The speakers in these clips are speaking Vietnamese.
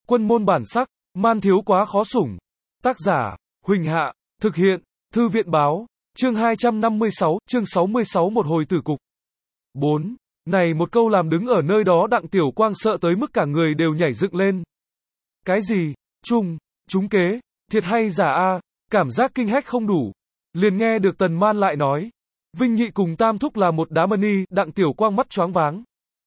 Quân môn bản sắc, man thiếu quá khó sủng. Tác giả, Huỳnh Hạ, thực hiện, Thư viện báo, chương 256, chương 66 một hồi tử cục. 4. Này một câu làm đứng ở nơi đó Đặng Tiểu Quang sợ tới mức cả người đều nhảy dựng lên. Cái gì? Trúng kế, thiệt hay giả a? Cảm giác kinh hách không đủ. Liền nghe được Tần Man lại nói. Vinh Nhị cùng Tam Thúc là một đám ni, Đặng Tiểu Quang mắt choáng váng.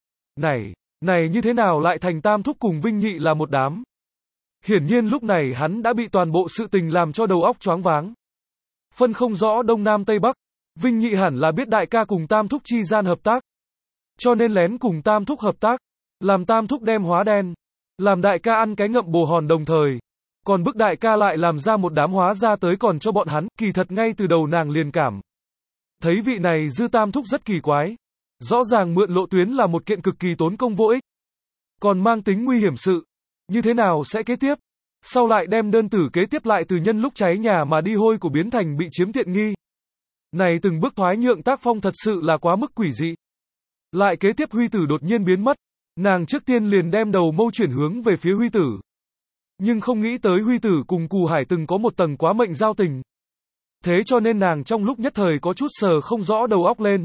Này như thế nào lại thành Tam Thúc cùng Vinh Nhị là một đám? Hiển nhiên lúc này hắn đã bị toàn bộ sự tình làm cho đầu óc choáng váng. Phân không rõ Đông Nam Tây Bắc, Vinh Nhị hẳn là biết đại ca cùng Tam Thúc chi gian hợp tác. Cho nên lén cùng Tam Thúc hợp tác, làm Tam Thúc đem hóa đen, làm đại ca ăn cái ngậm bồ hòn đồng thời. Còn bức đại ca lại làm ra một đám hóa ra tới còn cho bọn hắn, kỳ thật ngay từ đầu nàng liền cảm. Thấy vị này Dư Tam Thúc rất kỳ quái. Rõ ràng mượn lộ tuyến là một kiện cực kỳ tốn công vô ích. Còn mang tính nguy hiểm sự. Như thế nào sẽ kế tiếp? Sau lại đem đơn tử kế tiếp lại từ nhân lúc cháy nhà mà đi hôi của biến thành bị chiếm tiện nghi. Này từng bước thoái nhượng tác phong thật sự là quá mức quỷ dị. Lại kế tiếp Huy Tử đột nhiên biến mất. Nàng trước tiên liền đem đầu mâu chuyển hướng về phía Huy Tử. Nhưng không nghĩ tới Huy Tử cùng Cù Hải từng có một tầng quá mệnh giao tình. Thế cho nên nàng trong lúc nhất thời có chút sờ không rõ đầu óc lên.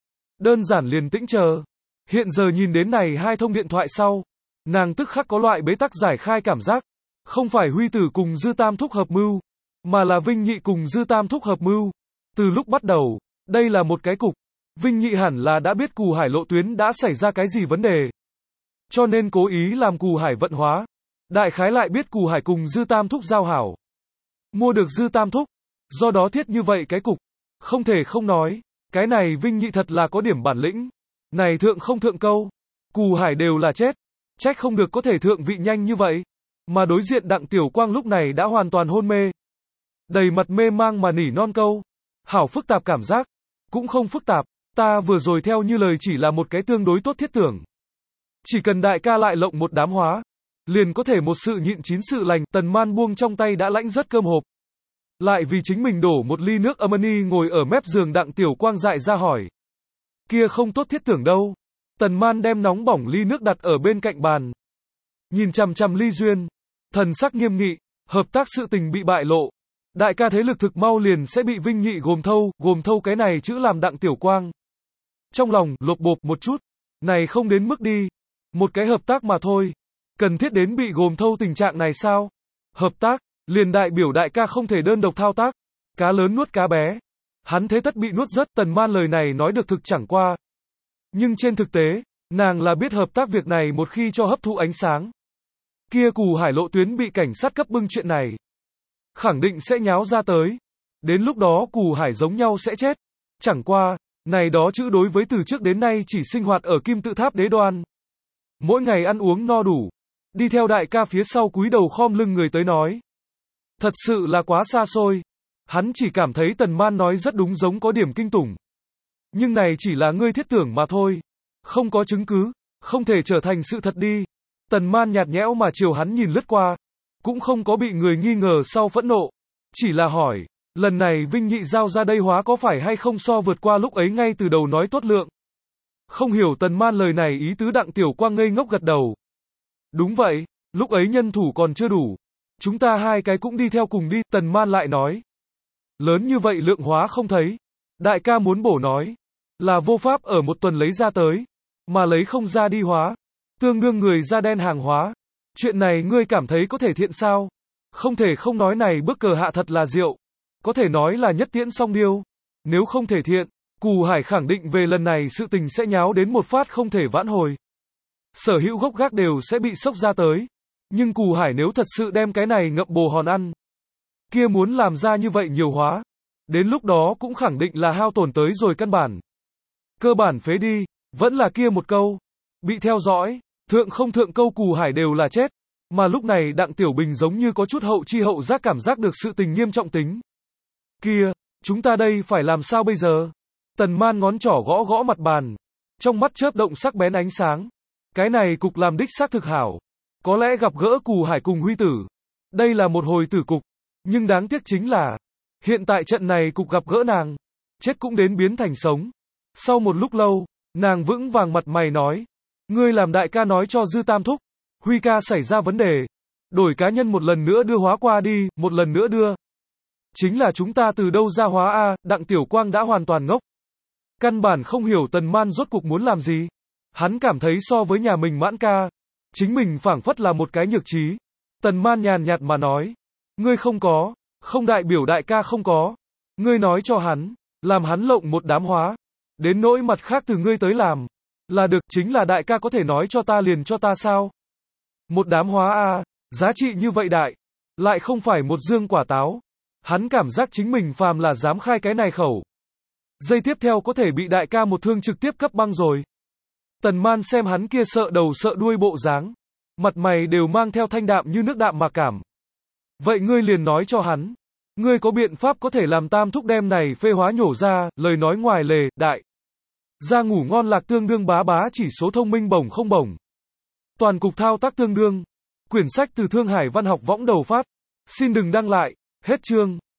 Đơn giản liền tĩnh chờ. Hiện giờ nhìn đến này hai thông điện thoại sau. Nàng tức khắc có loại bế tắc giải khai cảm giác. Không phải Huy Tử cùng Dư Tam Thúc hợp mưu. Mà là Vinh Nhị cùng Dư Tam Thúc hợp mưu. Từ lúc bắt đầu, đây là một cái cục. Vinh Nhị hẳn là đã biết Cù Hải lộ tuyến đã xảy ra cái gì vấn đề. Cho nên cố ý làm Cù Hải vận hóa. Đại khái lại biết Cù Hải cùng Dư Tam Thúc giao hảo. Mua được Dư Tam Thúc. Do đó thiết như vậy cái cục. Không thể không nói. Cái này Vinh Nhị thật là có điểm bản lĩnh. Này thượng không thượng câu. Cù Hải đều là chết. Trách không được có thể thượng vị nhanh như vậy. Mà đối diện Đặng Tiểu Quang lúc này đã hoàn toàn hôn mê. Đầy mặt mê mang mà nỉ non câu. Hảo phức tạp cảm giác. Cũng không phức tạp. Ta vừa rồi theo như lời chỉ là một cái tương đối tốt thiết tưởng. Chỉ cần đại ca lại lộng một đám hóa. Liền có thể một sự nhịn chín sự lành. Tần Man buông trong tay đã lãnh rất cơm hộp. Lại vì chính mình đổ một ly nước Amani ngồi ở mép giường Đặng Tiểu Quang dại ra hỏi. Kia không tốt thiết tưởng đâu. Tần Man đem nóng bỏng ly nước đặt ở bên cạnh bàn. Nhìn chằm chằm Ly Duyên. Thần sắc nghiêm nghị. Hợp tác sự tình bị bại lộ. Đại ca thế lực thực mau liền sẽ bị Vinh Nhị gồm thâu cái này chữ làm Đặng Tiểu Quang. Trong lòng, lột bột một chút. Này không đến mức đi. Một cái hợp tác mà thôi. Cần thiết đến bị gồm thâu tình trạng này sao? Hợp tác, liền đại biểu đại ca không thể đơn độc thao tác. Cá lớn nuốt cá bé. Hắn thế tất bị nuốt rất. Tần Man lời này nói được thực chẳng qua. Nhưng trên thực tế, nàng là biết hợp tác việc này một khi cho hấp thụ ánh sáng. Kia Cù Hải lộ tuyến bị cảnh sát cấp bưng chuyện này. Khẳng định sẽ nháo ra tới. Đến lúc đó Cù Hải giống nhau sẽ chết. Chẳng qua, này đó chữ đối với từ trước đến nay chỉ sinh hoạt ở Kim Tự Tháp Đế Đoan. Mỗi ngày ăn uống no đủ. Đi theo đại ca phía sau cúi đầu khom lưng người tới nói. Thật sự là quá xa xôi. Hắn chỉ cảm thấy Tần Man nói rất đúng giống có điểm kinh tủng. Nhưng này chỉ là ngươi thiết tưởng mà thôi. Không có chứng cứ. Không thể trở thành sự thật đi. Tần Man nhạt nhẽo mà chiều hắn nhìn lướt qua. Cũng không có bị người nghi ngờ sau phẫn nộ. Chỉ là hỏi. Lần này Vinh Nhị giao ra đây hóa có phải hay không so vượt qua lúc ấy ngay từ đầu nói tốt lượng. Không hiểu Tần Man lời này ý tứ Đặng Tiểu Quang ngây ngốc gật đầu. Đúng vậy. Lúc ấy nhân thủ còn chưa đủ. Chúng ta hai cái cũng đi theo cùng đi. Tần Man lại nói. Lớn như vậy lượng hóa không thấy. Đại ca muốn bổ nói. Là vô pháp ở một tuần lấy ra tới. Mà lấy không ra đi hóa. Tương đương người da đen hàng hóa. Chuyện này ngươi cảm thấy có thể thiện sao? Không thể không nói này bước cờ hạ thật là diệu. Có thể nói là nhất tiễn song điêu. Nếu không thể thiện, Cù Hải khẳng định về lần này sự tình sẽ nháo đến một phát không thể vãn hồi. Sở hữu gốc gác đều sẽ bị sốc ra tới. Nhưng Cù Hải nếu thật sự đem cái này ngậm bồ hòn ăn. Kia muốn làm ra như vậy nhiều hóa. Đến lúc đó cũng khẳng định là hao tổn tới rồi căn bản. Cơ bản phế đi, vẫn là kia một câu. Bị theo dõi, thượng không thượng câu Cù Hải đều là chết. Mà lúc này Đặng Tiểu Bình giống như có chút hậu chi hậu giác cảm giác được sự tình nghiêm trọng tính. Kia, chúng ta đây phải làm sao bây giờ? Tần Man ngón trỏ gõ gõ mặt bàn. Trong mắt chớp động sắc bén ánh sáng. Cái này cục làm đích xác thực hảo. Có lẽ gặp gỡ Cù Hải cùng Huy Tử. Đây là một hồi tử cục. Nhưng đáng tiếc chính là. Hiện tại trận này cục gặp gỡ nàng. Chết cũng đến biến thành sống. Sau một lúc lâu, nàng vững vàng mặt mày nói. Ngươi làm đại ca nói cho Dư Tam Thúc. Huy ca xảy ra vấn đề. Đổi cá nhân một lần nữa đưa hóa qua đi, một lần nữa đưa. Chính là chúng ta từ đâu ra hóa a, Đặng Tiểu Quang đã hoàn toàn ngốc. Căn bản không hiểu Tần Man rốt cuộc muốn làm gì. Hắn cảm thấy so với nhà mình Mãn ca, chính mình phảng phất là một cái nhược trí. Tần Man nhàn nhạt mà nói, ngươi không có, không đại biểu đại ca không có. Ngươi nói cho hắn, làm hắn lộng một đám hóa. Đến nỗi mặt khác từ ngươi tới làm. Là được, chính là đại ca có thể nói cho ta liền cho ta sao? Một đám hóa a, giá trị như vậy đại. Lại không phải một dương quả táo. Hắn cảm giác chính mình phàm là dám khai cái này khẩu. Giây tiếp theo có thể bị đại ca một thương trực tiếp cấp băng rồi. Tần Man xem hắn kia sợ đầu sợ đuôi bộ dáng. Mặt mày đều mang theo thanh đạm như nước đạm mà cảm. Vậy ngươi liền nói cho hắn. Ngươi có biện pháp có thể làm tam thúc đem này phê hóa nhổ ra, lời nói ngoài lề, đại. Ra ngủ ngon lạc tương đương bá bá chỉ số thông minh bổng không bổng. Toàn cục thao tác tương đương. Quyển sách từ Thương Hải Văn học võng đầu phát. Xin đừng đăng lại. Hết chương.